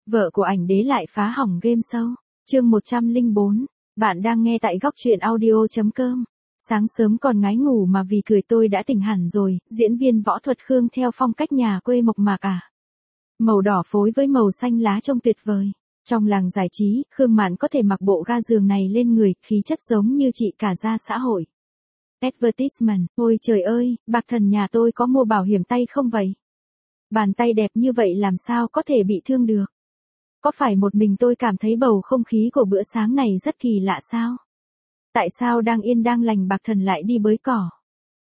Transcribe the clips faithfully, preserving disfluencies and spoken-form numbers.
Vợ của ảnh đế lại phá hỏng game show. Chương một trăm lẻ bốn. Bạn đang nghe tại góc truyện audio chấm com. Sáng sớm còn ngái ngủ mà vì cười tôi đã tỉnh hẳn rồi, diễn viên võ thuật Khương theo phong cách nhà quê mộc mạc à. Màu đỏ phối với màu xanh lá trông tuyệt vời. Trong làng giải trí, Khương Mạn có thể mặc bộ ga giường này lên người, khí chất giống như chị cả gia xã hội. Advertisement, ôi trời ơi, bạc thần nhà tôi có mua bảo hiểm tay không vậy? Bàn tay đẹp như vậy làm sao có thể bị thương được? Có phải một mình tôi cảm thấy bầu không khí của bữa sáng này rất kỳ lạ sao? Tại sao đang yên đang lành bạc thần lại đi bới cỏ?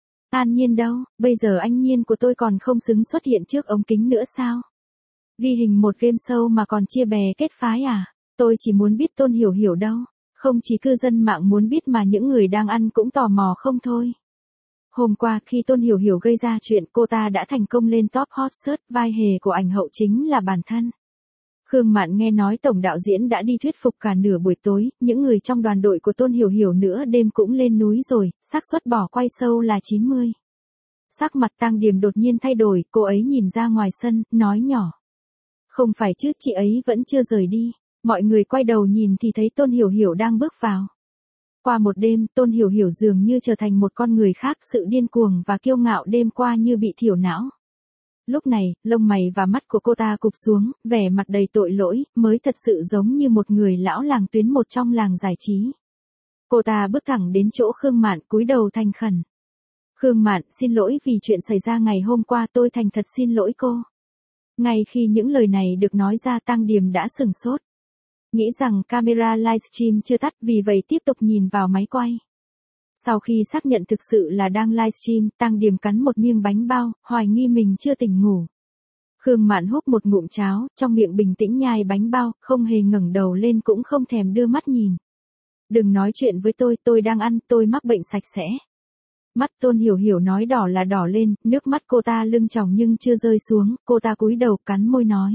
An Nhiên đâu, bây giờ anh Nhiên của tôi còn không xứng xuất hiện trước ống kính nữa sao? Ghi hình một game show mà còn chia bè kết phái à? Tôi chỉ muốn biết Tôn Hiểu Hiểu đâu. Không chỉ cư dân mạng muốn biết mà những người đang ăn cũng tò mò không thôi. Hôm qua khi Tôn Hiểu Hiểu gây ra chuyện, cô ta đã thành công lên top hot search, vai hề của ảnh hậu chính là bản thân. Khương Mạn nghe nói tổng đạo diễn đã đi thuyết phục cả nửa buổi tối, những người trong đoàn đội của Tôn Hiểu Hiểu nữa đêm cũng lên núi rồi, xác suất bỏ quay show là chín mươi. Sắc mặt Tang Điềm đột nhiên thay đổi, cô ấy nhìn ra ngoài sân, nói nhỏ. Không phải chứ, chị ấy vẫn chưa rời đi. Mọi người quay đầu nhìn thì thấy Tôn Hiểu Hiểu đang bước vào. Qua một đêm, Tôn Hiểu Hiểu dường như trở thành một con người khác, sự điên cuồng và kiêu ngạo đêm qua như bị thiểu não. Lúc này, lông mày và mắt của cô ta cụp xuống, vẻ mặt đầy tội lỗi, mới thật sự giống như một người lão làng tuyến một trong làng giải trí. Cô ta bước thẳng đến chỗ Khương Mạn, cúi đầu thành khẩn. Khương Mạn, xin lỗi vì chuyện xảy ra ngày hôm qua, tôi thành thật xin lỗi cô. Ngay khi những lời này được nói ra, Tang Điềm đã sửng sốt. Nghĩ rằng camera livestream chưa tắt, vì vậy tiếp tục nhìn vào máy quay. Sau khi xác nhận thực sự là đang livestream, Tang Điềm cắn một miếng bánh bao, hoài nghi mình chưa tỉnh ngủ. Khương Mạn húp một ngụm cháo, trong miệng bình tĩnh nhai bánh bao, không hề ngẩng đầu lên cũng không thèm đưa mắt nhìn. Đừng nói chuyện với tôi, tôi đang ăn, tôi mắc bệnh sạch sẽ. Mắt Tôn Hiểu Hiểu nói đỏ là đỏ lên, nước mắt cô ta lưng tròng nhưng chưa rơi xuống, cô ta cúi đầu cắn môi nói.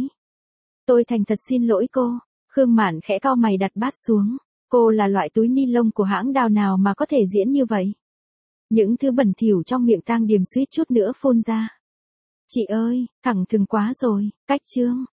Tôi thành thật xin lỗi cô. Khương Mạn khẽ cau mày đặt bát xuống. Cô là loại túi ni lông của hãng đào nào mà có thể diễn như vậy? Những thứ bẩn thỉu trong miệng Tang Điềm suýt chút nữa phun ra. Chị ơi, thẳng thừng quá rồi, cách chương.